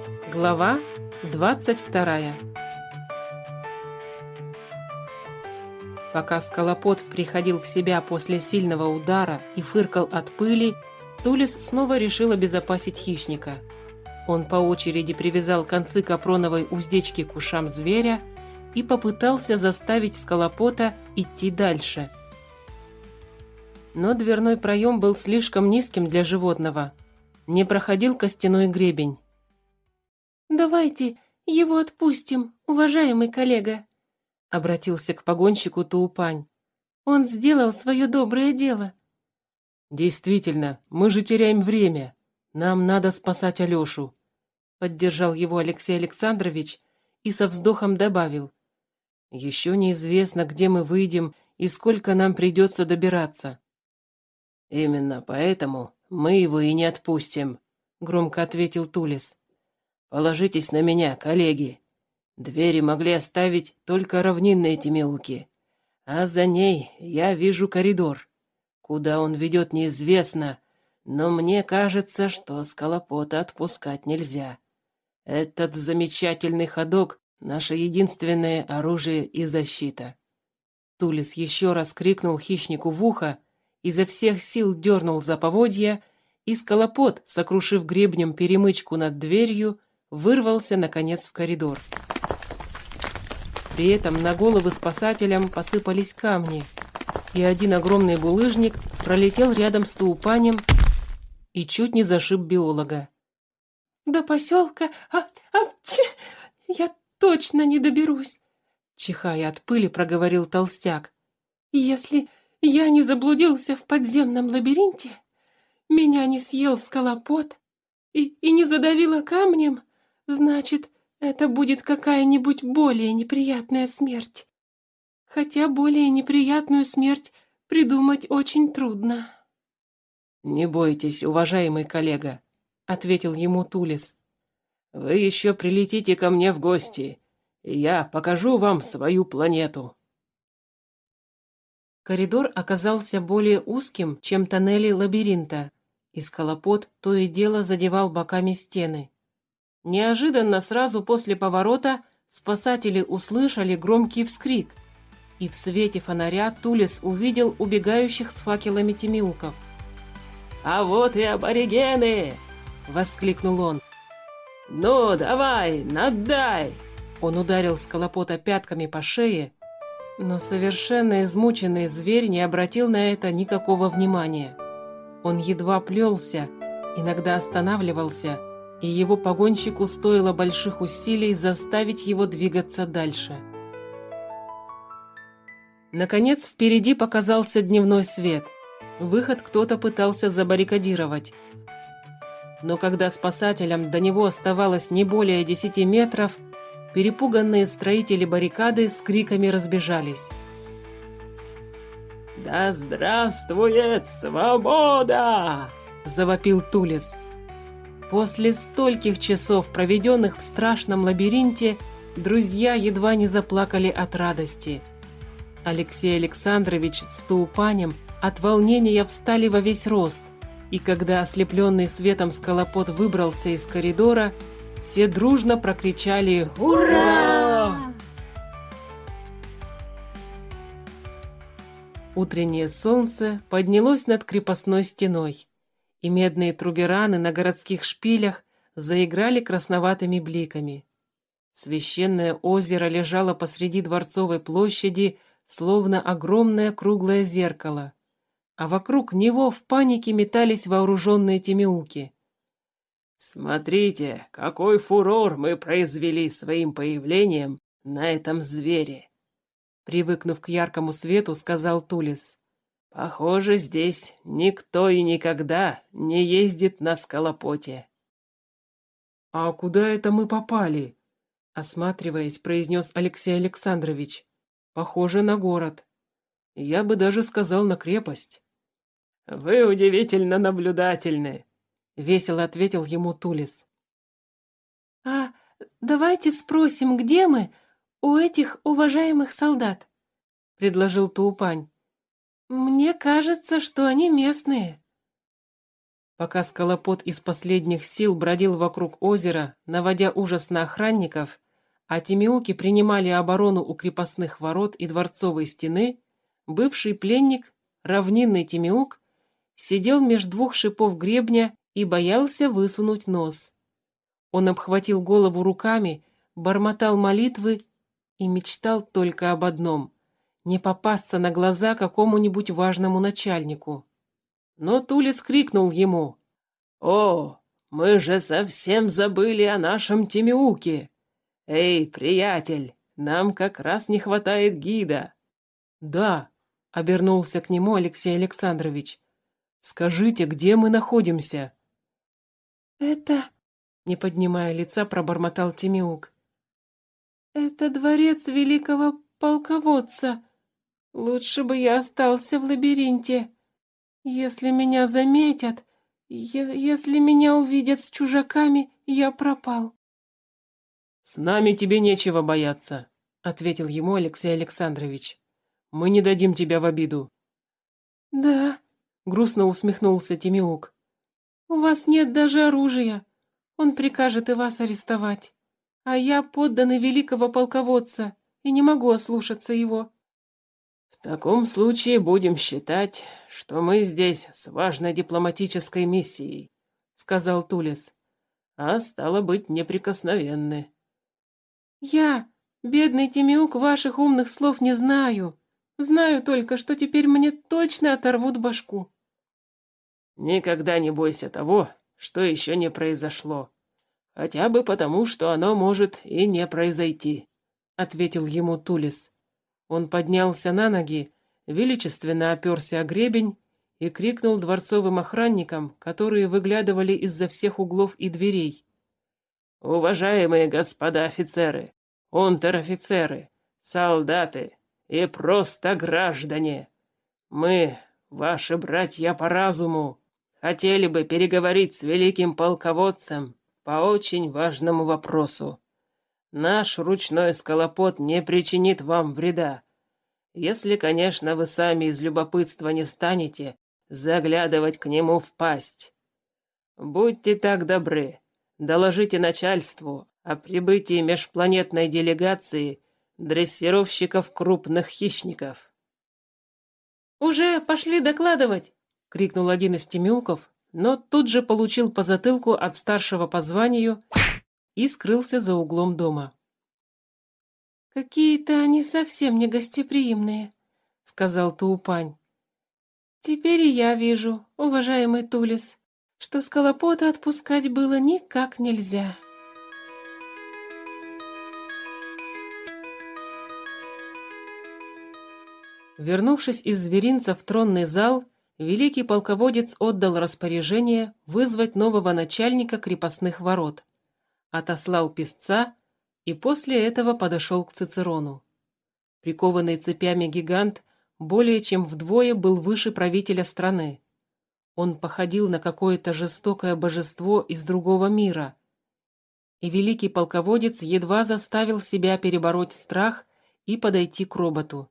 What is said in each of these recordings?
Глава 22. Пока Скалопот приходил в себя после сильного удара и фыркал от пыли, Тулес снова решил обезопасить хищника. Он по очереди привязал концы капроновой уздечки к ушам зверя и попытался заставить Скалопота идти дальше. Но дверной проем был слишком низким для животного. Не проходил костяной гребень. «Давайте его отпустим, уважаемый коллега», — обратился к погонщику Туупань. «Он сделал свое доброе дело». «Действительно, мы же теряем время. Нам надо спасать Алешу», — поддержал его Алексей Александрович и со вздохом добавил. «Еще неизвестно, где мы выйдем и сколько нам придется добираться». «Именно поэтому мы его и не отпустим», — громко ответил Тулес. «Положитесь на меня, коллеги. Двери могли оставить только равнинные тимеуки, а за ней я вижу коридор. Куда он ведет, неизвестно, но мне кажется, что Скалопота отпускать нельзя. Этот замечательный ходок — наше единственное оружие и защита». Тулес еще раз крикнул хищнику в ухо, изо всех сил дернул за поводья, и Скалопот, сокрушив гребнем перемычку над дверью, вырвался, наконец, в коридор. При этом на головы спасателям посыпались камни, и один огромный булыжник пролетел рядом с Туупанем и чуть не зашиб биолога. «До поселка я точно не доберусь», — чихая от пыли, проговорил толстяк. «Если я не заблудился в подземном лабиринте, меня не съел Скалопот и не задавило камнем, значит, это будет какая-нибудь более неприятная смерть. Хотя более неприятную смерть придумать очень трудно». «Не бойтесь, уважаемый коллега», — ответил ему Тулес. «Вы еще прилетите ко мне в гости, и я покажу вам свою планету». Коридор оказался более узким, чем тоннели лабиринта, и Скалопот то и дело задевал боками стены. Неожиданно сразу после поворота спасатели услышали громкий вскрик, и в свете фонаря Тулес увидел убегающих с факелами тимеуков. «А вот и аборигены!» — воскликнул он. «Ну, давай, надай!» Он ударил Скалопота пятками по шее, но совершенно измученный зверь не обратил на это никакого внимания. Он едва плелся, иногда останавливался, и его погонщику стоило больших усилий заставить его двигаться дальше. Наконец, впереди показался дневной свет. Выход кто-то пытался забаррикадировать. Но когда спасателям до него оставалось не более 10 метров, перепуганные строители баррикады с криками разбежались. «Да здравствует свобода!» – завопил Тулес. После стольких часов, проведенных в страшном лабиринте, друзья едва не заплакали от радости. Алексей Александрович с Туупанем от волнения встали во весь рост, и когда ослепленный светом Скалопот выбрался из коридора, все дружно прокричали «Ура!». Утреннее солнце поднялось над крепостной стеной, и медные трубераны на городских шпилях заиграли красноватыми бликами. Священное озеро лежало посреди Дворцовой площади, словно огромное круглое зеркало, а вокруг него в панике метались вооруженные тимеуки. «Смотрите, какой фурор мы произвели своим появлением на этом звере!» Привыкнув к яркому свету, сказал Тулес. «Похоже, здесь никто и никогда не ездит на Скалопоте». «А куда это мы попали?» Осматриваясь, произнес Алексей Александрович. «Похоже на город. Я бы даже сказал, на крепость». «Вы удивительно наблюдательны», — весело ответил ему Тулес. «А давайте спросим, где мы у этих уважаемых солдат», — предложил Туупань. «Мне кажется, что они местные». Пока Скалопот из последних сил бродил вокруг озера, наводя ужас на охранников, а тимеуки принимали оборону у крепостных ворот и дворцовой стены, бывший пленник, равнинный тимеук, сидел меж двух шипов гребня и боялся высунуть нос. Он обхватил голову руками, бормотал молитвы и мечтал только об одном — не попасться на глаза какому-нибудь важному начальнику. Но Тулес крикнул ему: «О, мы же совсем забыли о нашем Тимеуке! Эй, приятель, нам как раз не хватает гида!» «Да», — обернулся к нему Алексей Александрович, — «скажите, где мы находимся?» «Это...» — не поднимая лица, пробормотал Тимеук. «Это дворец великого полководца. Лучше бы я остался в лабиринте. Если меня заметят, если меня увидят с чужаками, я пропал». «С нами тебе нечего бояться», — ответил ему Алексей Александрович. «Мы не дадим тебя в обиду». «Да», — грустно усмехнулся Тимеук. «У вас нет даже оружия. Он прикажет и вас арестовать. А я подданный великого полководца и не могу ослушаться его». «В таком случае будем считать, что мы здесь с важной дипломатической миссией», — сказал Тулес. «А стало быть, неприкосновенны». «Я, бедный Тимеук, ваших умных слов не знаю. Знаю только, что теперь мне точно оторвут башку». «Никогда не бойся того, что еще не произошло. Хотя бы потому, что оно может и не произойти», — ответил ему Тулес. Он поднялся на ноги, величественно оперся о гребень и крикнул дворцовым охранникам, которые выглядывали из-за всех углов и дверей: «Уважаемые господа офицеры, унтер-офицеры, солдаты и просто граждане! Мы, ваши братья по разуму, хотели бы переговорить с великим полководцем по очень важному вопросу. Наш ручной скалопот не причинит вам вреда, если, конечно, вы сами из любопытства не станете заглядывать к нему в пасть. Будьте так добры, доложите начальству о прибытии межпланетной делегации дрессировщиков крупных хищников». «Уже пошли докладывать!» — крикнул один из тимеуков, но тут же получил по затылку от старшего по званию и скрылся за углом дома. «Какие-то они совсем не гостеприимные», — сказал Туупань. «Теперь и я вижу, уважаемый Тулес, что Скалопота отпускать было никак нельзя». Вернувшись из зверинца в тронный зал, великий полководец отдал распоряжение вызвать нового начальника крепостных ворот, отослал писца и после этого подошел к Цицерону. Прикованный цепями гигант более чем вдвое был выше правителя страны. Он походил на какое-то жестокое божество из другого мира. И великий полководец едва заставил себя перебороть страх и подойти к роботу.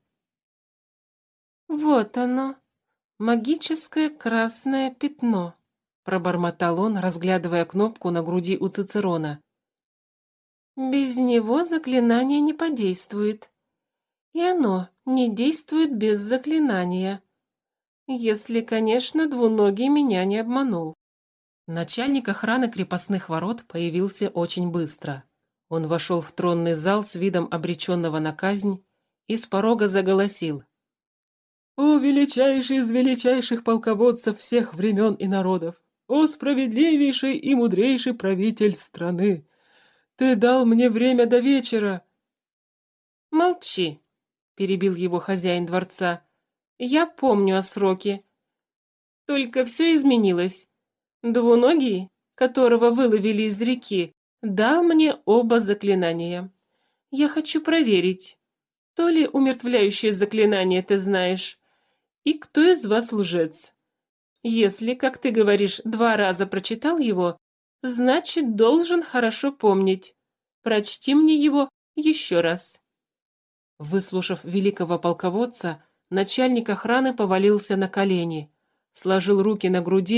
«Вот оно, магическое красное пятно», — пробормотал он, разглядывая кнопку на груди у Цицерона. «Без него заклинание не подействует. И оно не действует без заклинания. Если, конечно, двуногий меня не обманул». Начальник охраны крепостных ворот появился очень быстро. Он вошел в тронный зал с видом обреченного на казнь и с порога заголосил: «О, величайший из величайших полководцев всех времен и народов! О, справедливейший и мудрейший правитель страны! Ты дал мне время до вечера!» «Молчи», — перебил его хозяин дворца. «Я помню о сроке. Только все изменилось. Двуногий, которого выловили из реки, дал мне оба заклинания. Я хочу проверить, то ли умертвляющее заклинание ты знаешь, и кто из вас лжец. Если, как ты говоришь, 2 раза прочитал его, значит, должен хорошо помнить. Прочти мне его еще раз». Выслушав великого полководца, начальник охраны повалился на колени, сложил руки на груди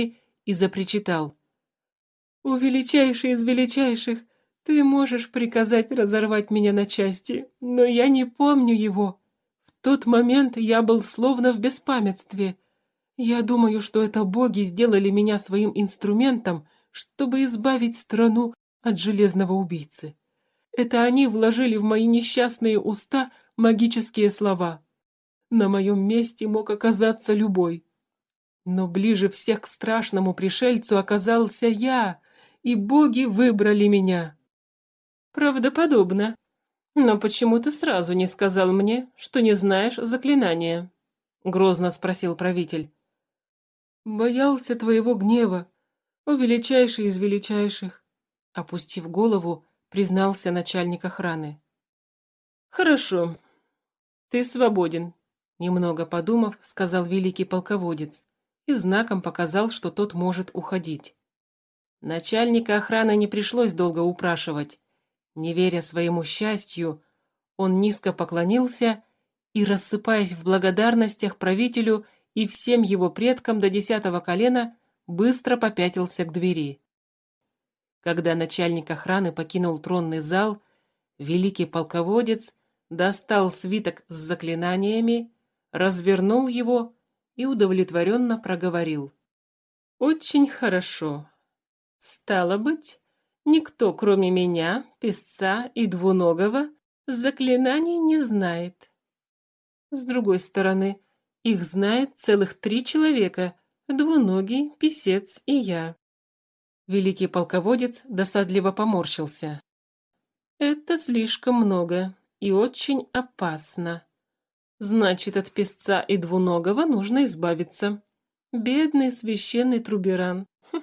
и запричитал. «О, величайший из величайших, ты можешь приказать разорвать меня на части, но я не помню его. В тот момент я был словно в беспамятстве. Я думаю, что это боги сделали меня своим инструментом, чтобы избавить страну от железного убийцы. Это они вложили в мои несчастные уста магические слова. На моем месте мог оказаться любой. Но ближе всех к страшному пришельцу оказался я, и боги выбрали меня». «Правдоподобно. Но почему ты сразу не сказал мне, что не знаешь заклинания?» — грозно спросил правитель. «Боялся твоего гнева, о величайший из величайших», — опустив голову, признался начальник охраны. «Хорошо. Ты свободен», — немного подумав, сказал великий полководец и знаком показал, что тот может уходить. Начальника охраны не пришлось долго упрашивать. Не веря своему счастью, он низко поклонился и, рассыпаясь в благодарностях правителю и всем его предкам до 10-го колена, быстро попятился к двери. Когда начальник охраны покинул тронный зал, великий полководец достал свиток с заклинаниями, развернул его и удовлетворенно проговорил. «Очень хорошо. Стало быть, никто, кроме меня, песца и двуногого, заклинаний не знает. С другой стороны, их знает целых 3 человека: двуногий, песец и я». Великий полководец досадливо поморщился. «Это слишком много и очень опасно. Значит, от песца и двуногого нужно избавиться. Бедный священный Труберан».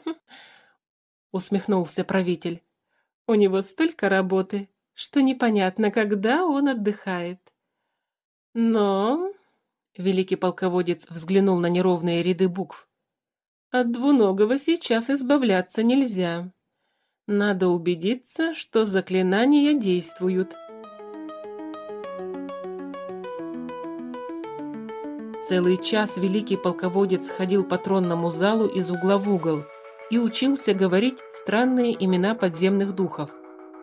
Усмехнулся правитель. «У него столько работы, что непонятно, когда он отдыхает. Но...» Великий полководец взглянул на неровные ряды букв. «От двуногого сейчас избавляться нельзя. Надо убедиться, что заклинания действуют». Целый час великий полководец ходил по тронному залу из угла в угол и учился говорить странные имена подземных духов.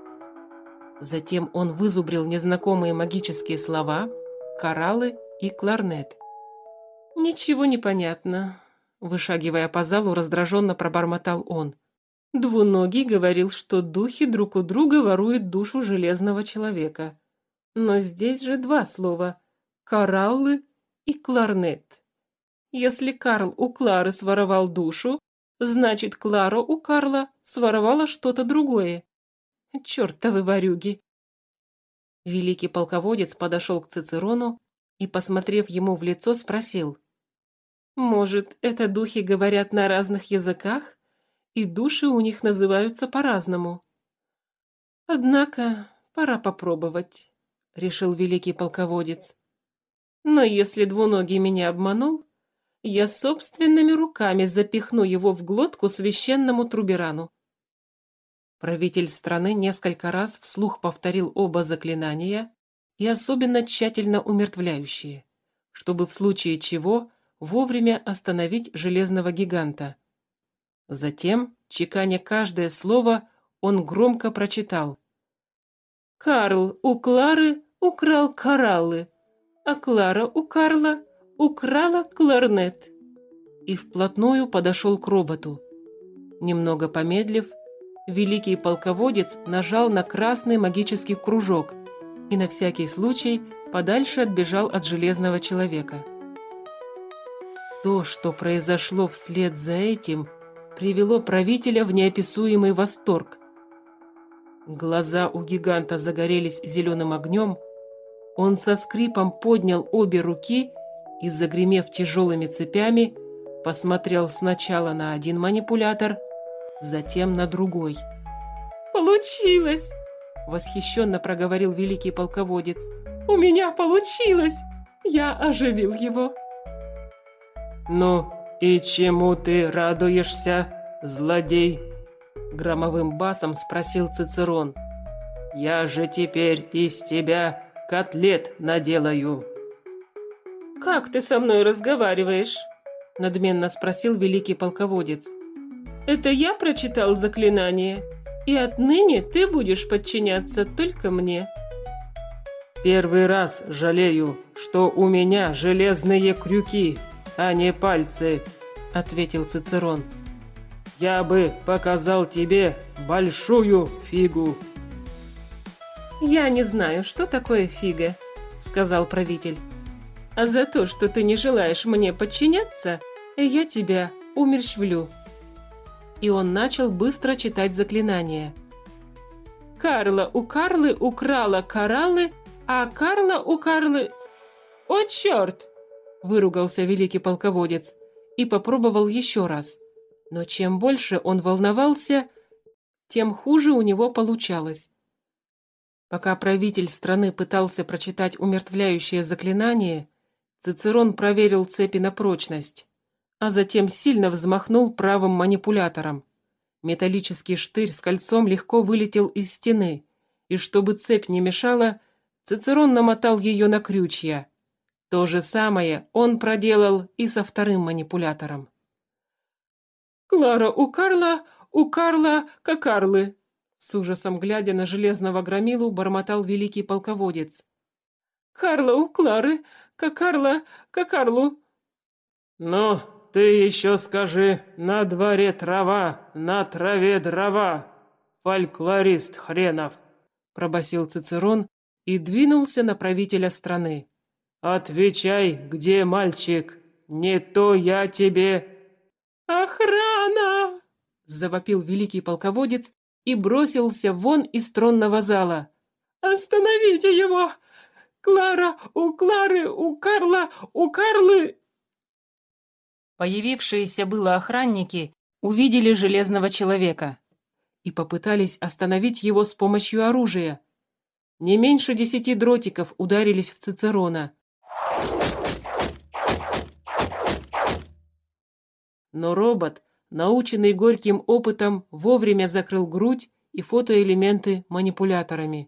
Затем он вызубрил незнакомые магические слова, кораллы и кларнет. «Ничего не понятно», — вышагивая по залу, раздраженно пробормотал он. «Двуногий говорил, что духи друг у друга воруют душу железного человека. Но здесь же 2 слова — кораллы и кларнет. Если Карл у Клары своровал душу, значит, Клара у Карла своровала что-то другое. Чёртовы ворюги!» Великий полководец подошел к Цицерону и, посмотрев ему в лицо, спросил. «Может, это духи говорят на разных языках, и души у них называются по-разному?» «Однако пора попробовать», — решил великий полководец. «Но если двуногий меня обманул, я собственными руками запихну его в глотку священному Труберану». Правитель страны несколько раз вслух повторил оба заклинания, и особенно тщательно умертвляющие, чтобы в случае чего вовремя остановить железного гиганта. Затем, чеканя каждое слово, он громко прочитал. «Карл у Клары украл кораллы, а Клара у Карла украла кларнет». И вплотную подошел к роботу. Немного помедлив, великий полководец нажал на красный магический кружок и на всякий случай подальше отбежал от железного человека. То, что произошло вслед за этим, привело правителя в неописуемый восторг. Глаза у гиганта загорелись зеленым огнем, он со скрипом поднял обе руки и, загремев тяжелыми цепями, посмотрел сначала на один манипулятор, затем на другой. «Получилось!» — восхищенно проговорил великий полководец. «У меня получилось! Я оживил его!» «Ну и чему ты радуешься, злодей?» — громовым басом спросил Цицерон. «Я же теперь из тебя котлет наделаю». «Как ты со мной разговариваешь?» — надменно спросил великий полководец. Это я прочитал заклинание, и отныне ты будешь подчиняться только мне». «Первый раз жалею, что у меня железные крюки, а не пальцы», – ответил Цицерон. «Я бы показал тебе большую фигу». «Я не знаю, что такое фига», – сказал правитель. «А за то, что ты не желаешь мне подчиняться, я тебя умерщвлю». И он начал быстро читать заклинание. «Карла у Карлы украла кораллы, а Карла у Карлы...» «О, черт!» – выругался великий полководец и попробовал еще раз. Но чем больше он волновался, тем хуже у него получалось. Пока правитель страны пытался прочитать умертвляющее заклинание, Цицерон проверил цепи на прочность, а затем сильно взмахнул правым манипулятором. Металлический штырь с кольцом легко вылетел из стены, и чтобы цепь не мешала, Цицерон намотал ее на крючья. То же самое он проделал и со вторым манипулятором. «Клара у Карла, как Карлы!» С ужасом глядя на железного громилу, бормотал великий полководец. «Карла у Клары, как Карла, как Карлу!» «Ну, ты еще скажи, на дворе трава, на траве дрова, фольклорист хренов!» – пробасил Цицерон и двинулся на правителя страны. «Отвечай, где мальчик? Не то я тебе...» «Охрана!» – завопил великий полководец и бросился вон из тронного зала. «Остановите его! Клара у Клары, у Карла, у Карлы!» Появившиеся было охранники увидели железного человека и попытались остановить его с помощью оружия. Не меньше 10 дротиков ударились в Цицерона. Но робот, наученный горьким опытом, вовремя закрыл грудь и фотоэлементы манипуляторами.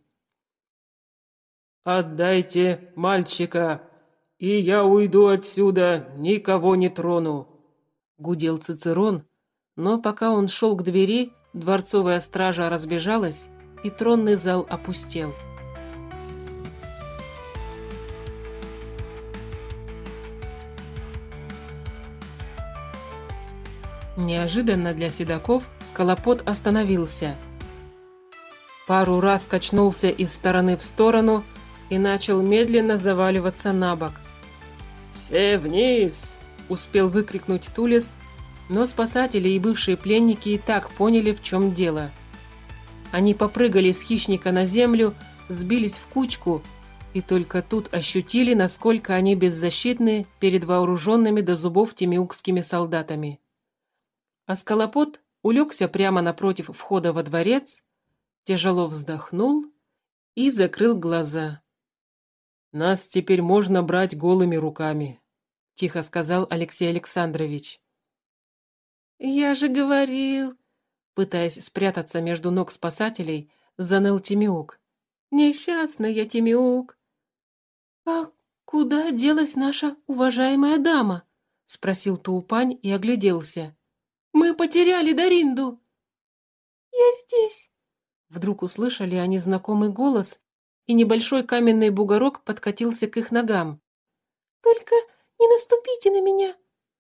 «Отдайте мальчика, и я уйду отсюда, никого не трону», – гудел Цицерон, но пока он шел к двери, дворцовая стража разбежалась, и тронный зал опустел. Неожиданно для седаков Скалопот остановился. Пару раз качнулся из стороны в сторону и начал медленно заваливаться на бок. «Все вниз!» – успел выкрикнуть Тулес, но спасатели и бывшие пленники и так поняли, в чем дело. Они попрыгали с хищника на землю, сбились в кучку и только тут ощутили, насколько они беззащитны перед вооруженными до зубов тимиукскими солдатами. А Скалопот улегся прямо напротив входа во дворец, тяжело вздохнул и закрыл глаза. «Нас теперь можно брать голыми руками», – тихо сказал Алексей Александрович. «Я же говорил», – пытаясь спрятаться между ног спасателей, заныл Тимиук. «Несчастный я Тимиук». «А куда делась наша уважаемая дама?» – спросил Туупань и огляделся. «Мы потеряли Даринду!» «Я здесь!» Вдруг услышали они знакомый голос, и небольшой каменный бугорок подкатился к их ногам. «Только не наступите на меня!»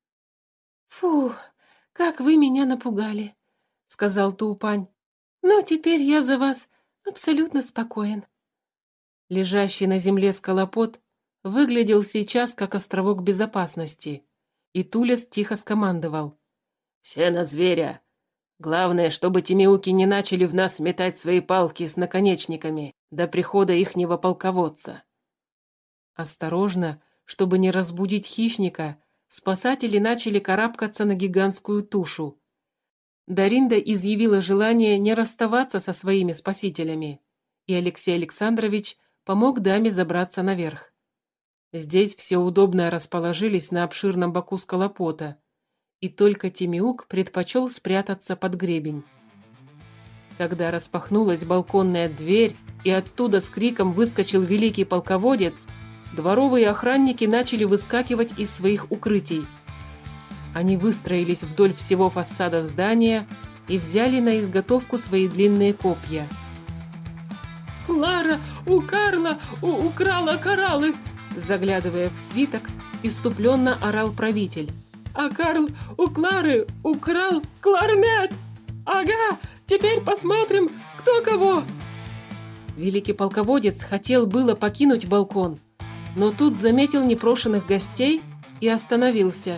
«Фух, как вы меня напугали!» — сказал Туупань. «Но теперь я за вас абсолютно спокоен». Лежащий на земле Скалопот выглядел сейчас как островок безопасности, и Тулес тихо скомандовал. «Все на зверя! Главное, чтобы тимиуки не начали в нас метать свои палки с наконечниками до прихода ихнего полководца». Осторожно, чтобы не разбудить хищника, спасатели начали карабкаться на гигантскую тушу. Даринда изъявила желание не расставаться со своими спасителями, и Алексей Александрович помог даме забраться наверх. Здесь все удобно расположились на обширном боку Скалопота, и только Тимиук предпочел спрятаться под гребень. Когда распахнулась балконная дверь, и оттуда с криком выскочил великий полководец, дворовые охранники начали выскакивать из своих укрытий. Они выстроились вдоль всего фасада здания и взяли на изготовку свои длинные копья. «Клара у Карла украла кораллы!» Заглядывая в свиток, иступленно орал правитель. «А Карл у Клары украл кларнет! Ага, теперь посмотрим, кто кого!» Великий полководец хотел было покинуть балкон, но тут заметил непрошенных гостей и остановился.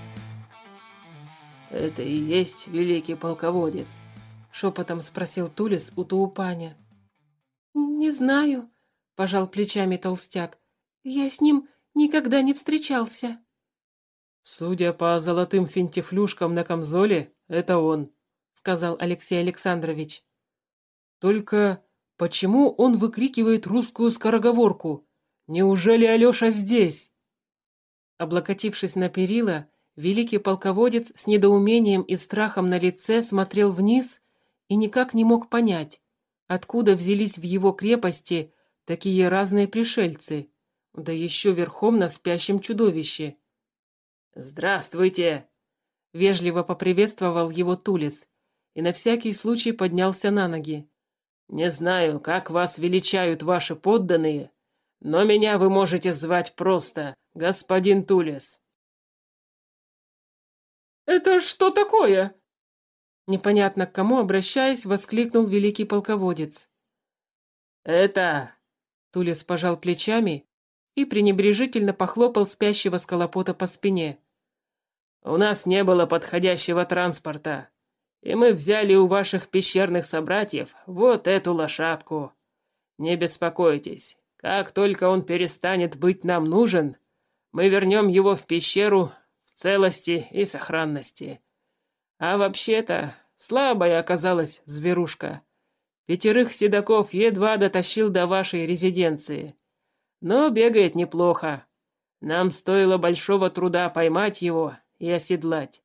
«Это и есть великий полководец?» — шепотом спросил Тулес у Туупаня. «Не знаю», — пожал плечами толстяк. «Я с ним никогда не встречался». «Судя по золотым финтифлюшкам на камзоле, это он», — сказал Алексей Александрович. «Только почему он выкрикивает русскую скороговорку? Неужели Алеша здесь?» Облокотившись на перила, великий полководец с недоумением и страхом на лице смотрел вниз и никак не мог понять, откуда взялись в его крепости такие разные пришельцы, да еще верхом на спящем чудовище. «Здравствуйте!» — вежливо поприветствовал его Тулес и на всякий случай поднялся на ноги. «Не знаю, как вас величают ваши подданные, но меня вы можете звать просто господин Тулес». «Это что такое?» Непонятно к кому обращаясь, воскликнул великий полководец. «Это...» Тулес пожал плечами и пренебрежительно похлопал спящего скалопота по спине. «У нас не было подходящего транспорта, и мы взяли у ваших пещерных собратьев вот эту лошадку. Не беспокойтесь, как только он перестанет быть нам нужен, мы вернем его в пещеру в целости и сохранности. А вообще-то слабая оказалась зверушка. 5 седаков едва дотащил до вашей резиденции. Но бегает неплохо. Нам стоило большого труда поймать его и оседлать».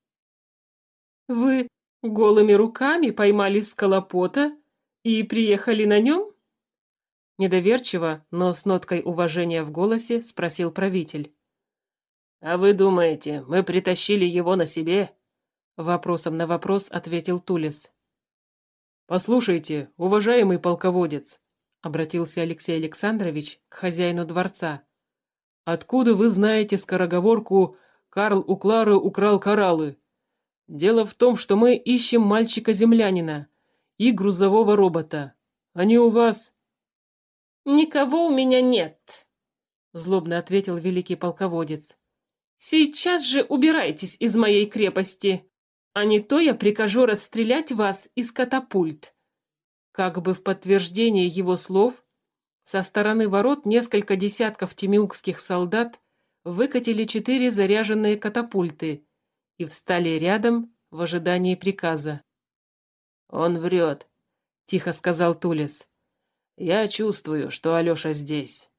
«Вы голыми руками поймали скалопота и приехали на нем?» Недоверчиво, но с ноткой уважения в голосе спросил правитель. «А вы думаете, мы притащили его на себе?» Вопросом на вопрос ответил Тулес. «Послушайте, уважаемый полководец», — обратился Алексей Александрович к хозяину дворца. «Откуда вы знаете скороговорку «Карл у Клары украл кораллы»? Дело в том, что мы ищем мальчика-землянина и грузового робота. Они у вас?» «Никого у меня нет», — злобно ответил великий полководец. «Сейчас же убирайтесь из моей крепости, а не то я прикажу расстрелять вас из катапульт». Как бы в подтверждение его слов, со стороны ворот несколько десятков тимиукских солдат выкатили 4 заряженные катапульты и встали рядом в ожидании приказа. «Он врет», — тихо сказал Тулес. «Я чувствую, что Алеша здесь».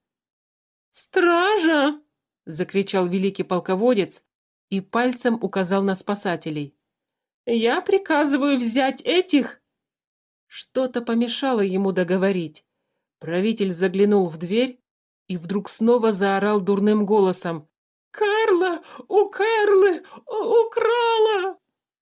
«Стража!» — закричал великий полководец и пальцем указал на спасателей. «Я приказываю взять этих!» Что-то помешало ему договорить. Правитель заглянул в дверь и вдруг снова заорал дурным голосом. «Карла у Карлы украла!»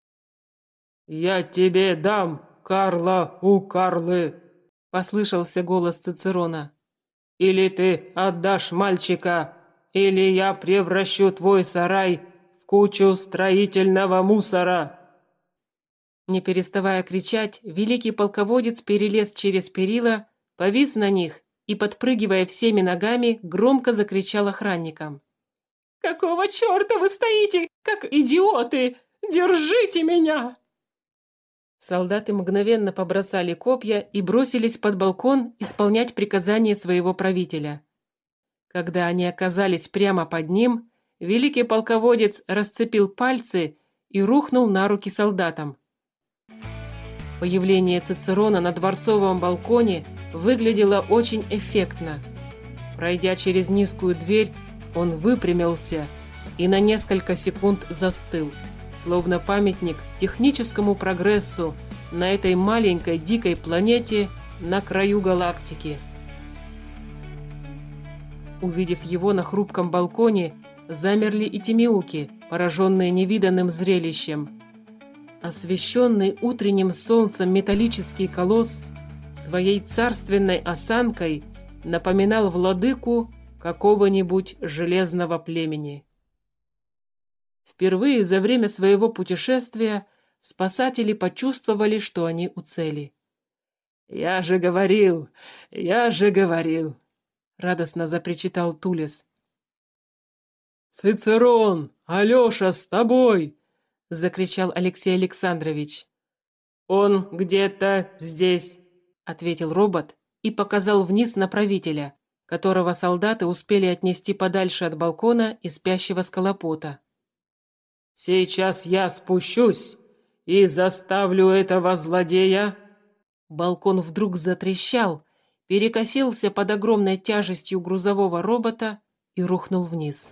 «Я тебе дам, Карла у Карлы!» — послышался голос Цицерона. «Или ты отдашь мальчика, или я превращу твой сарай в кучу строительного мусора!» Не переставая кричать, великий полководец перелез через перила, повис на них и, подпрыгивая всеми ногами, громко закричал охранникам. «Какого черта вы стоите, как идиоты? Держите меня!» Солдаты мгновенно побросали копья и бросились под балкон исполнять приказания своего правителя. Когда они оказались прямо под ним, великий полководец расцепил пальцы и рухнул на руки солдатам. Появление Цицерона на дворцовом балконе выглядело очень эффектно. Пройдя через низкую дверь, он выпрямился и на несколько секунд застыл, словно памятник техническому прогрессу на этой маленькой дикой планете на краю галактики. Увидев его на хрупком балконе, замерли и тимеуки, пораженные невиданным зрелищем. Освещенный утренним солнцем металлический колосс своей царственной осанкой напоминал владыку какого-нибудь железного племени. Впервые за время своего путешествия спасатели почувствовали, что они у цели. «Я же говорил, я же говорил!» — радостно запричитал Тулес. «Цицерон! Алеша, с тобой!» — закричал Алексей Александрович. «Он где-то здесь», — ответил робот и показал вниз на правителя, которого солдаты успели отнести подальше от балкона и спящего скалопота. «Сейчас я спущусь и заставлю этого злодея...» Балкон вдруг затрещал, перекосился под огромной тяжестью грузового робота и рухнул вниз.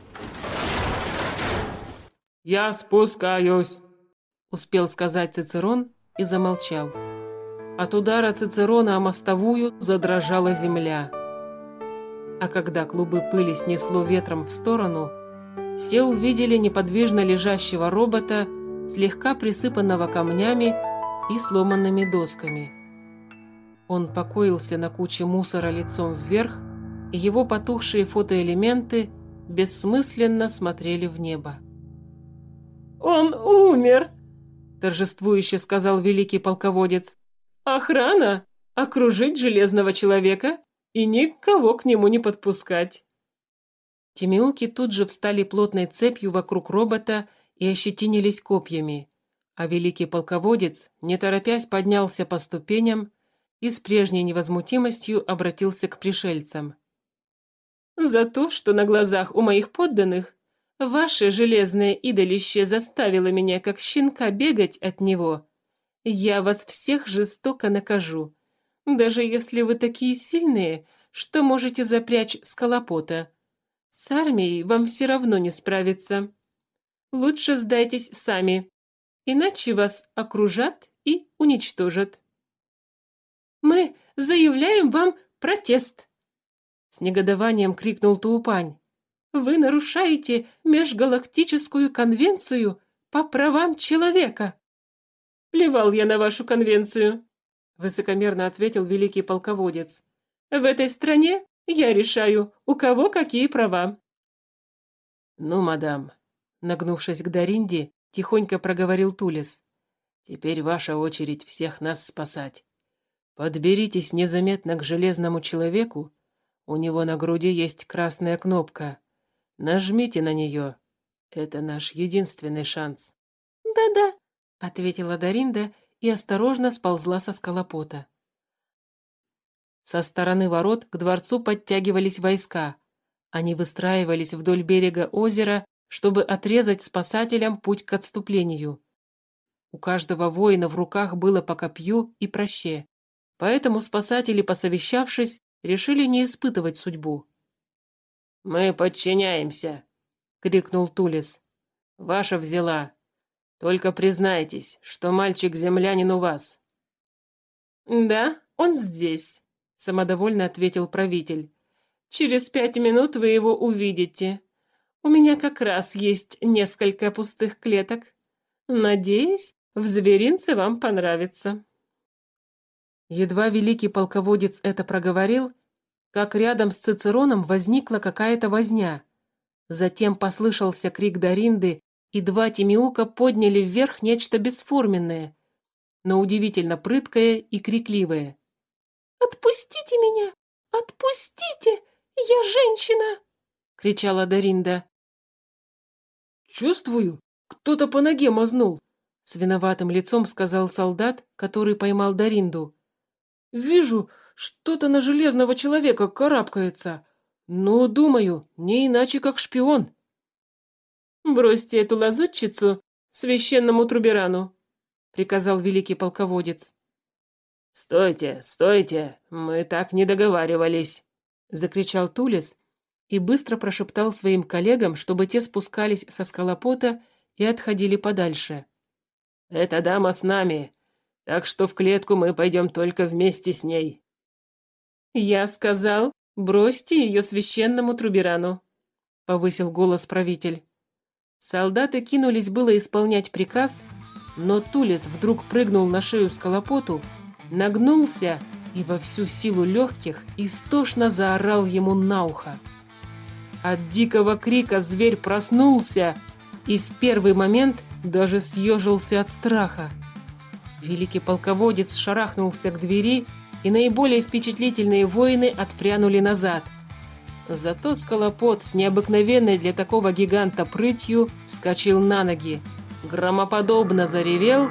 «Я спускаюсь», — успел сказать Цицерон и замолчал. От удара Цицерона о мостовую задрожала земля. А когда клубы пыли снесло ветром в сторону, все увидели неподвижно лежащего робота, слегка присыпанного камнями и сломанными досками. Он покоился на куче мусора лицом вверх, и его потухшие фотоэлементы бессмысленно смотрели в небо. «Он умер!» — торжествующе сказал великий полководец. «Охрана! Окружить железного человека и никого к нему не подпускать!» Тимеуки тут же встали плотной цепью вокруг робота и ощетинились копьями, а великий полководец, не торопясь, поднялся по ступеням и с прежней невозмутимостью обратился к пришельцам. «За то, что на глазах у моих подданных ваше железное идолище заставило меня как щенка бегать от него, я вас всех жестоко накажу, даже если вы такие сильные, что можете запрячь скалопота. С армией вам все равно не справиться. Лучше сдайтесь сами, иначе вас окружат и уничтожат. Мы заявляем вам протест!» С негодованием крикнул Туупань. «Вы нарушаете Межгалактическую конвенцию по правам человека!» «Плевал я на вашу конвенцию!» — высокомерно ответил великий полководец. «В этой стране я решаю, у кого какие права». «Ну, мадам», — нагнувшись к Даринде, тихонько проговорил Тулес, «теперь ваша очередь всех нас спасать. Подберитесь незаметно к железному человеку, у него на груди есть красная кнопка. Нажмите на нее. Это наш единственный шанс». «Да-да», — ответила Даринда и осторожно сползла со скалопота. Со стороны ворот к дворцу подтягивались войска. Они выстраивались вдоль берега озера, чтобы отрезать спасателям путь к отступлению. У каждого воина в руках было по копью и проще, поэтому спасатели, посовещавшись, решили не испытывать судьбу. «Мы подчиняемся!» — крикнул Тулес. «Ваша взяла. Только признайтесь, что мальчик-землянин у вас». «Да, он здесь», — самодовольно ответил правитель. «Через 5 минут вы его увидите. У меня как раз есть несколько пустых клеток. Надеюсь, в зверинце вам понравится». Едва великий полководец это проговорил, как рядом с Цицероном возникла какая-то возня. Затем послышался крик Даринды, и два тимеука подняли вверх нечто бесформенное, но удивительно прыткое и крикливое. «Отпустите меня! Отпустите! Я женщина!» — кричала Даринда. «Чувствую, кто-то по ноге мазнул», — с виноватым лицом сказал солдат, который поймал Даринду. «Вижу, что-то на железного человека карабкается. Но, думаю, не иначе, как шпион». «Бросьте эту лазутчицу священному Труберану», — приказал великий полководец. «Стойте, стойте, мы так не договаривались», — закричал Тулес и быстро прошептал своим коллегам, чтобы те спускались со скалопота и отходили подальше. «Эта дама с нами, так что в клетку мы пойдем только вместе с ней». «Я сказал, бросьте ее священному Труберану». — повысил голос правитель. Солдаты кинулись было исполнять приказ, но Тулес вдруг прыгнул на шею Скалопоту, нагнулся и во всю силу легких истошно заорал ему на ухо. От дикого крика зверь проснулся и в первый момент даже съежился от страха. Великий полководец шарахнулся к двери, и наиболее впечатлительные воины отпрянули назад. Зато Скалопот с необыкновенной для такого гиганта прытью вскочил на ноги, громоподобно заревел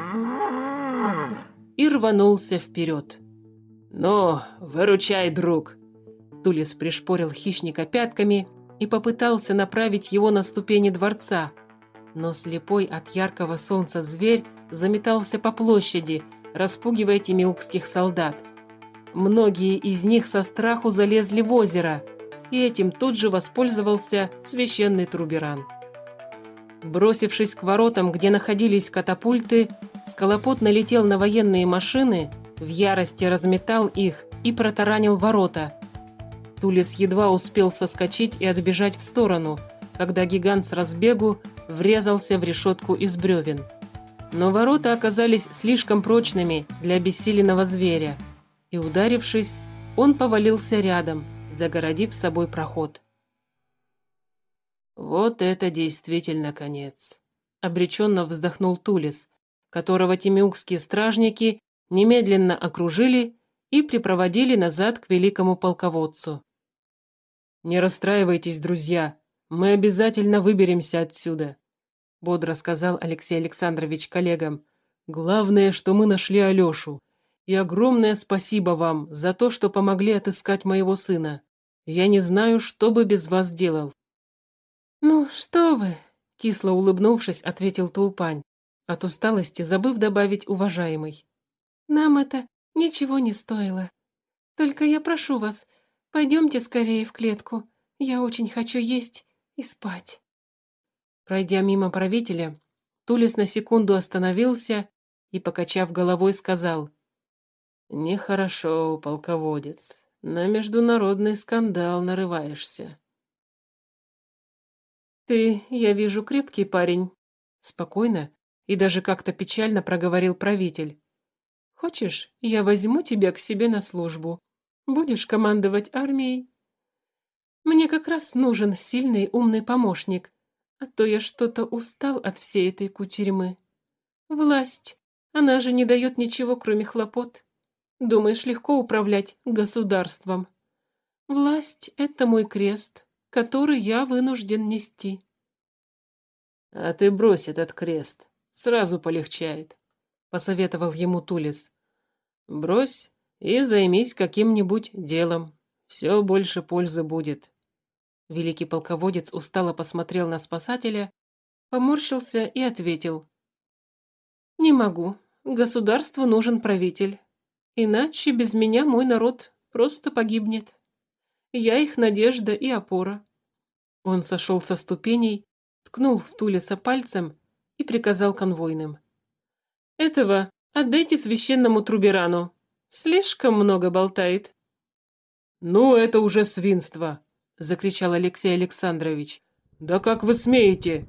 и рванулся вперед. «Ну, выручай, друг!» Тулес пришпорил хищника пятками и попытался направить его на ступени дворца, но слепой от яркого солнца зверь заметался по площади, распугивая тимеукских солдат. Многие из них со страху залезли в озеро, и этим тут же воспользовался священный Труберан. Бросившись к воротам, где находились катапульты, Скалопот налетел на военные машины, в ярости разметал их и протаранил ворота. Тулес едва успел соскочить и отбежать в сторону, когда гигант с разбегу врезался в решетку из бревен. Но ворота оказались слишком прочными для обессиленного зверя, и, ударившись, он повалился рядом, загородив собой проход. «Вот это действительно конец!» — обреченно вздохнул Тулес, которого тимеукские стражники немедленно окружили и припроводили назад к великому полководцу. «Не расстраивайтесь, друзья, мы обязательно выберемся отсюда», — бодро сказал Алексей Александрович коллегам. «Главное, что мы нашли Алешу. И огромное спасибо вам за то, что помогли отыскать моего сына. Я не знаю, что бы без вас делал». «Ну, что вы!» — Кисло улыбнувшись, ответил Туупань, от усталости забыв добавить уважаемый. «Нам это ничего не стоило. Только я прошу вас, пойдемте скорее в клетку. Я очень хочу есть и спать». Пройдя мимо правителя, Тулес на секунду остановился и, покачав головой, сказал: «Нехорошо, полководец, на международный скандал нарываешься». «Ты, я вижу, крепкий парень», — спокойно и даже как-то печально проговорил правитель. «Хочешь, я возьму тебя к себе на службу? Будешь командовать армией? Мне как раз нужен сильный, умный помощник, а то я что-то устал от всей этой кутерьмы. Власть, она же не дает ничего, кроме хлопот. Думаешь, легко управлять государством? Власть — это мой крест, который я вынужден нести». «А ты брось этот крест, сразу полегчает», — посоветовал ему Тулес. «Брось и займись каким-нибудь делом, все больше пользы будет». Великий полководец устало посмотрел на спасателя, поморщился и ответил: «Не могу, государству нужен правитель, иначе без меня мой народ просто погибнет. Я их надежда и опора». Он сошел со ступеней, ткнул в Тулеса пальцем и приказал конвойным: «Этого отдайте священному Труберану. Слишком много болтает». «Ну, это уже свинство!» — закричал Алексей Александрович. «Да как вы смеете?»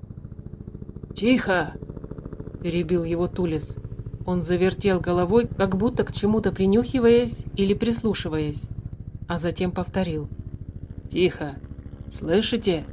«Тихо!» — перебил его Тулес. Он завертел головой, как будто к чему-то принюхиваясь или прислушиваясь, а затем повторил: «Тихо! Слышите?»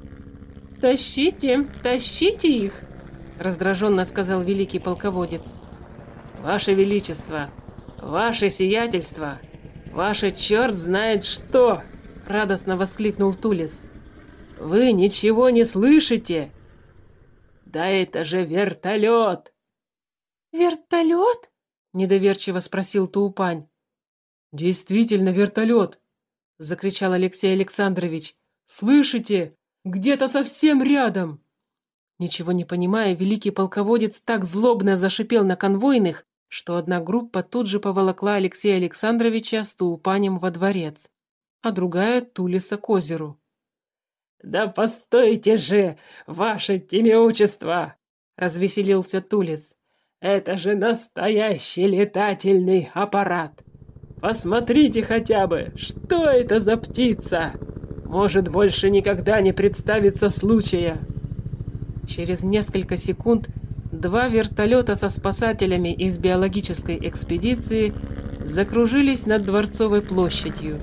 «Тащите, тащите их!» — раздраженно сказал великий полководец. «Ваше Величество! Ваше сиятельство! Ваше черт знает что!» — радостно воскликнул Тулес. «Вы ничего не слышите? Да это же вертолет!» «Вертолет?» — недоверчиво спросил Туупань. «Действительно вертолет!» — закричал Алексей Александрович. «Слышите? Где-то совсем рядом!» Ничего не понимая, великий полководец так злобно зашипел на конвойных, что одна группа тут же поволокла Алексея Александровича с Туупанем во дворец, а другая — Тулеса к озеру. «Да постойте же, ваше темеучество!» — развеселился Тулес. «Это же настоящий летательный аппарат! Посмотрите хотя бы, что это за птица! Может, больше никогда не представится случая». Через несколько секунд 2 вертолета со спасателями из биологической экспедиции закружились над Дворцовой площадью.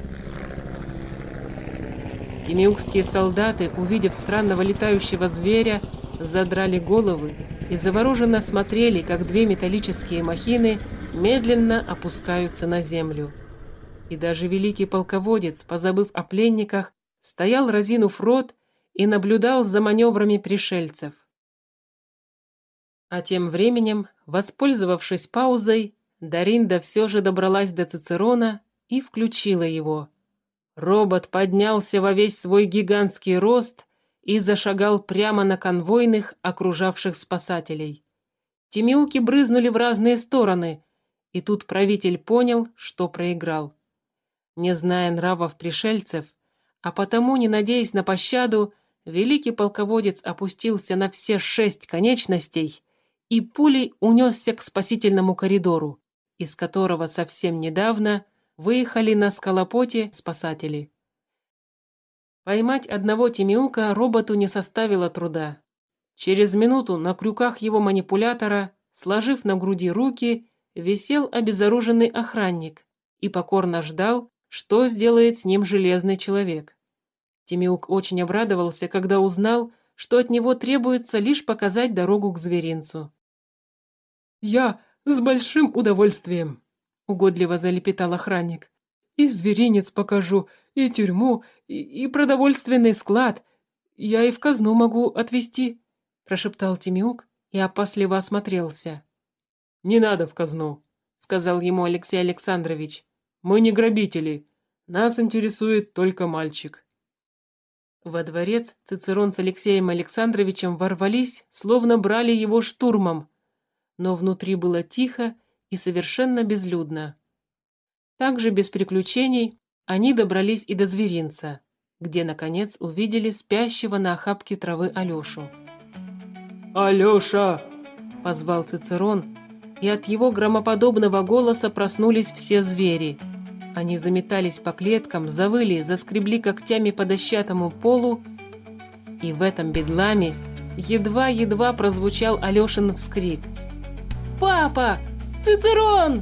Тимиукские солдаты, увидев странного летающего зверя, задрали головы и завороженно смотрели, как 2 металлические махины медленно опускаются на землю. И даже великий полководец, позабыв о пленниках, стоял, разинув рот, и наблюдал за маневрами пришельцев. А тем временем, воспользовавшись паузой, Доринда все же добралась до Цицерона и включила его. Робот поднялся во весь свой гигантский рост и зашагал прямо на конвойных, окружавших спасателей. Тимиуки брызнули в разные стороны, и тут правитель понял, что проиграл. Не зная нравов пришельцев, а потому, не надеясь на пощаду, великий полководец опустился на все 6 конечностей и пулей унесся к спасительному коридору, из которого совсем недавно выехали на скалопоте спасатели. Поймать одного Тимиука роботу не составило труда. Через минуту на крюках его манипулятора, сложив на груди руки, висел обезоруженный охранник и покорно ждал, что сделает с ним железный человек. Тимиук очень обрадовался, когда узнал, что от него требуется лишь показать дорогу к зверинцу. «Я с большим удовольствием», — угодливо залепетал охранник. «И зверинец покажу, и тюрьму, и продовольственный склад. Я и в казну могу отвезти», — прошептал Тимиук и опасливо осмотрелся. «Не надо в казну», — сказал ему Алексей Александрович. «Мы не грабители. Нас интересует только мальчик». Во дворец Цицерон с Алексеем Александровичем ворвались, словно брали его штурмом, но внутри было тихо и совершенно безлюдно. Также без приключений они добрались и до зверинца, где, наконец, увидели спящего на охапке травы Алешу. «Алеша!» — позвал Цицерон, и от его громоподобного голоса проснулись все звери. Они заметались по клеткам, завыли, заскребли когтями по дощатому полу, и в этом бедламе едва-едва прозвучал Алешин вскрик. «Папа! Цицерон!»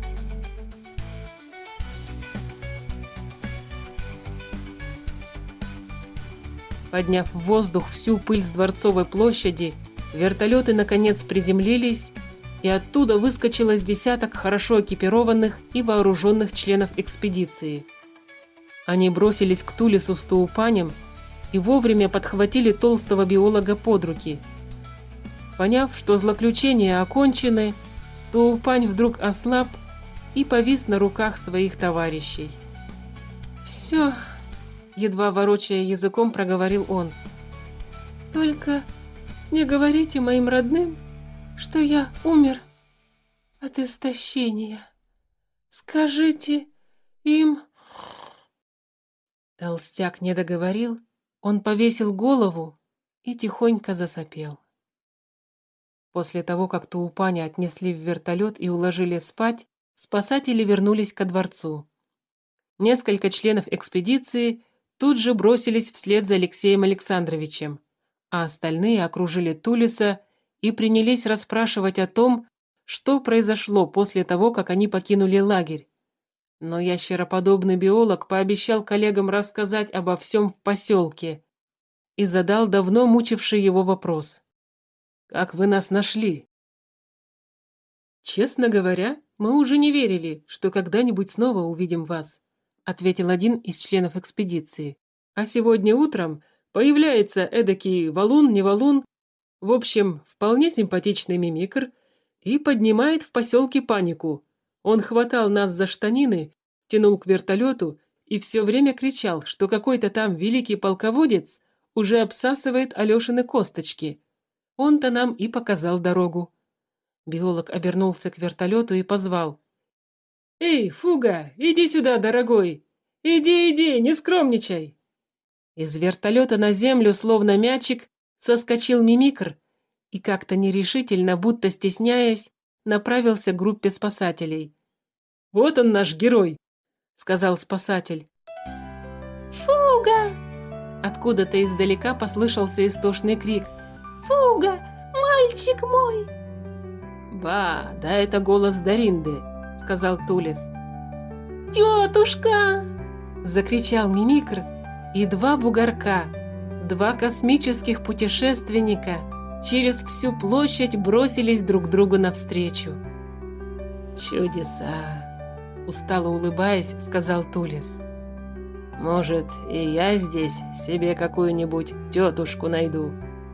Подняв в воздух всю пыль с Дворцовой площади, вертолеты наконец приземлились, и оттуда выскочило с десяток хорошо экипированных и вооруженных членов экспедиции. Они бросились к Тулису с Туупанем и вовремя подхватили толстого биолога под руки. Поняв, что злоключения окончены, Туупань вдруг ослаб и повис на руках своих товарищей. «Все», — едва ворочая языком, проговорил он. «Только не говорите моим родным, что я умер от истощения. Скажите им...» Толстяк не договорил, он повесил голову и тихонько засопел. После того, как Туупаня отнесли в вертолет и уложили спать, спасатели вернулись ко дворцу. Несколько членов экспедиции тут же бросились вслед за Алексеем Александровичем, а остальные окружили Тулиса и принялись расспрашивать о том, что произошло после того, как они покинули лагерь. Но ящероподобный биолог пообещал коллегам рассказать обо всем в поселке и задал давно мучивший его вопрос. «Как вы нас нашли?» «Честно говоря, мы уже не верили, что когда-нибудь снова увидим вас», ответил один из членов экспедиции. «А сегодня утром появляется эдакий валун-не валун, в общем, вполне симпатичный мимикр, и поднимает в поселке панику. Он хватал нас за штанины, тянул к вертолету и все время кричал, что какой-то там великий полководец уже обсасывает Алешины косточки. Он-то нам и показал дорогу». Биолог обернулся к вертолету и позвал. «Эй, Фуга, иди сюда, дорогой! Иди, не скромничай!» Из вертолета на землю, словно мячик, соскочил мимикр и как-то нерешительно, будто стесняясь, направился к группе спасателей. «Вот он, наш герой», — сказал спасатель. «Фуга!» Откуда-то издалека послышался истошный крик. «Фуга! Мальчик мой!» «Ба, да это голос Даринды», — сказал Тулес. «Тетушка!» — закричал Мимикр, и два бугорка, два космических путешественника через всю площадь бросились друг другу навстречу. «Чудеса!» — устало улыбаясь, сказал Тулес. «Может, и я здесь себе какую-нибудь тетушку найду».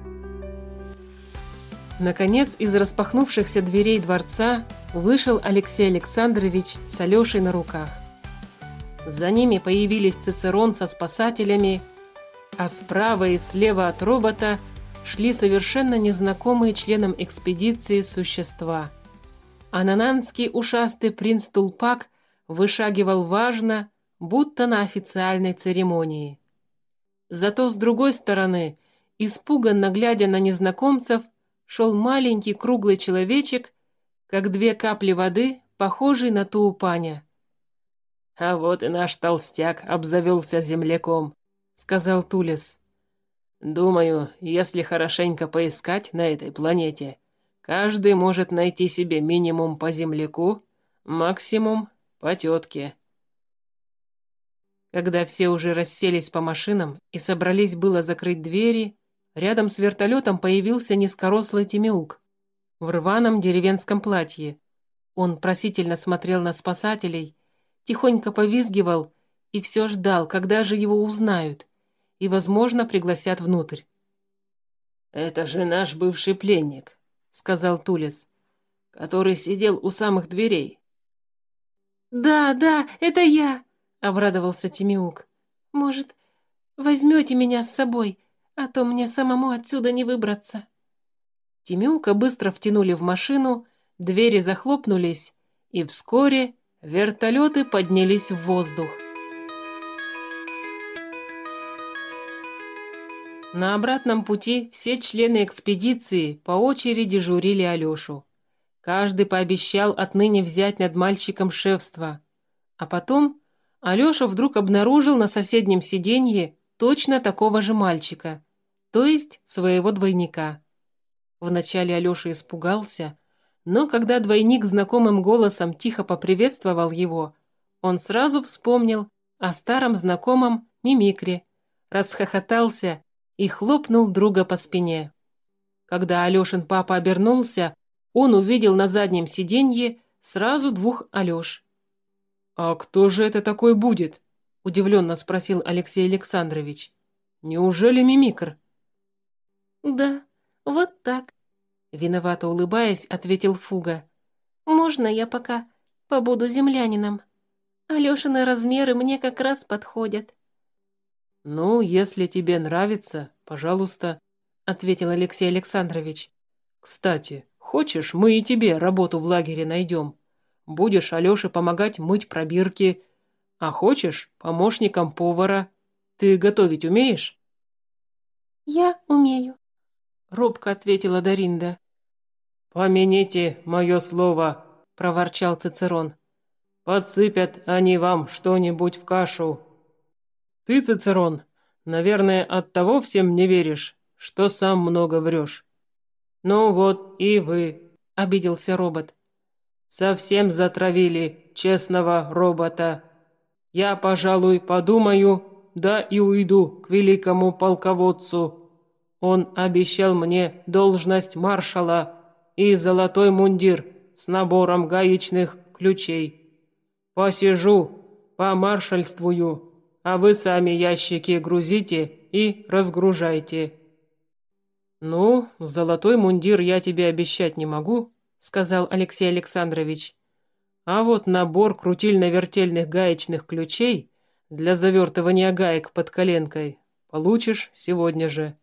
Наконец, из распахнувшихся дверей дворца вышел Алексей Александрович с Алешей на руках. За ними появились Цицерон со спасателями, а справа и слева от робота шли совершенно незнакомые членам экспедиции существа. Анананский ушастый принц Тулпак вышагивал важно, будто на официальной церемонии. Зато с другой стороны, испуганно глядя на незнакомцев, шел маленький круглый человечек, как две капли воды, похожий на Туупаня. «А вот и наш толстяк обзавелся земляком», — сказал Тулес. «Думаю, если хорошенько поискать на этой планете, каждый может найти себе минимум по земляку, максимум по тетке». Когда все уже расселись по машинам и собрались было закрыть двери, рядом с вертолетом появился низкорослый Тимеук в рваном деревенском платье. Он просительно смотрел на спасателей, тихонько повизгивал и все ждал, когда же его узнают и, возможно, пригласят внутрь. «Это же наш бывший пленник», — сказал Тулес, «который сидел у самых дверей». «Да, это я», — обрадовался Тимеук. «Может, возьмете меня с собой, а то мне самому отсюда не выбраться». Тимеука быстро втянули в машину, двери захлопнулись, и вскоре вертолеты поднялись в воздух. На обратном пути все члены экспедиции по очереди журили Алешу. Каждый пообещал отныне взять над мальчиком шефство. А потом Алеша вдруг обнаружил на соседнем сиденье точно такого же мальчика, то есть своего двойника. Вначале Алеша испугался, но когда двойник знакомым голосом тихо поприветствовал его, он сразу вспомнил о старом знакомом Мимикре, расхохотался и хлопнул друга по спине. Когда Алешин папа обернулся, он увидел на заднем сиденье сразу двух Алеш. «А кто же это такой будет?» – удивленно спросил Алексей Александрович. «Неужели Мимикр?» «Да, вот так», — виновато улыбаясь, ответил Фуга. «Можно я пока побуду землянином? Алешины размеры мне как раз подходят». «Ну, если тебе нравится, пожалуйста», — ответил Алексей Александрович. «Кстати, хочешь, мы и тебе работу в лагере найдем? Будешь Алёше помогать мыть пробирки, а хочешь, помощником повара. Ты готовить умеешь?» «Я умею», — робко ответила Даринда. «Помяните мое слово», — проворчал Цицерон. «подсыпят они вам что-нибудь в кашу». «Ты, Цицерон, наверное, оттого всем не веришь, что сам много врешь». «Ну вот и вы», — обиделся робот. «Совсем затравили честного робота. Я, пожалуй, подумаю, да и уйду к великому полководцу. Он обещал мне должность маршала и золотой мундир с набором гаечных ключей. Посижу, помаршальствую, а вы сами ящики грузите и разгружайте». «Ну, золотой мундир я тебе обещать не могу», — сказал Алексей Александрович. «А вот набор крутильно-вертельных гаечных ключей для завертывания гаек под коленкой получишь сегодня же».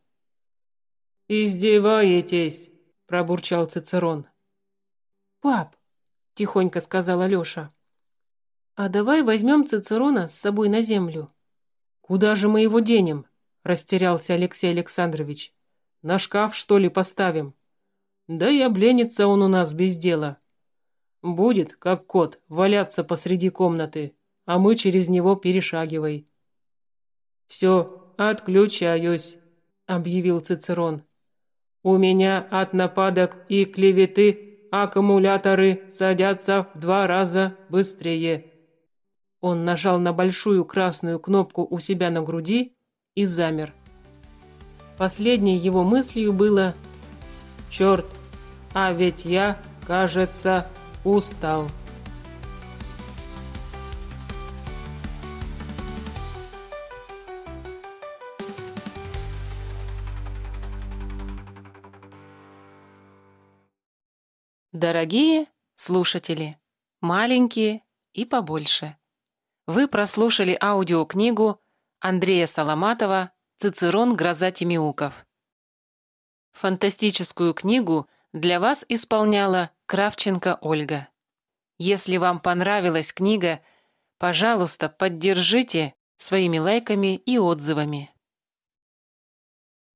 «Издеваетесь», — пробурчал Цицерон. «Пап», — тихонько сказал Алеша, — «а давай возьмем Цицерона с собой на землю». «Куда же мы его денем?» — растерялся Алексей Александрович. «На шкаф, что ли, поставим? Да и обленится он у нас без дела. Будет, как кот, валяться посреди комнаты, а мы через него перешагивай». «Все, отключаюсь», – объявил Цицерон. «У меня от нападок и клеветы аккумуляторы садятся в 2 раза быстрее». Он нажал на большую красную кнопку у себя на груди и замер. Последней его мыслью было: «Черт, а ведь я, кажется, устал». Дорогие слушатели, маленькие и побольше, вы прослушали аудиокнигу Андрея Соломатова «Цицерон. Гроза Тимеуков». Фантастическую книгу для вас исполняла Кравченко Ольга. Если вам понравилась книга, пожалуйста, поддержите своими лайками и отзывами.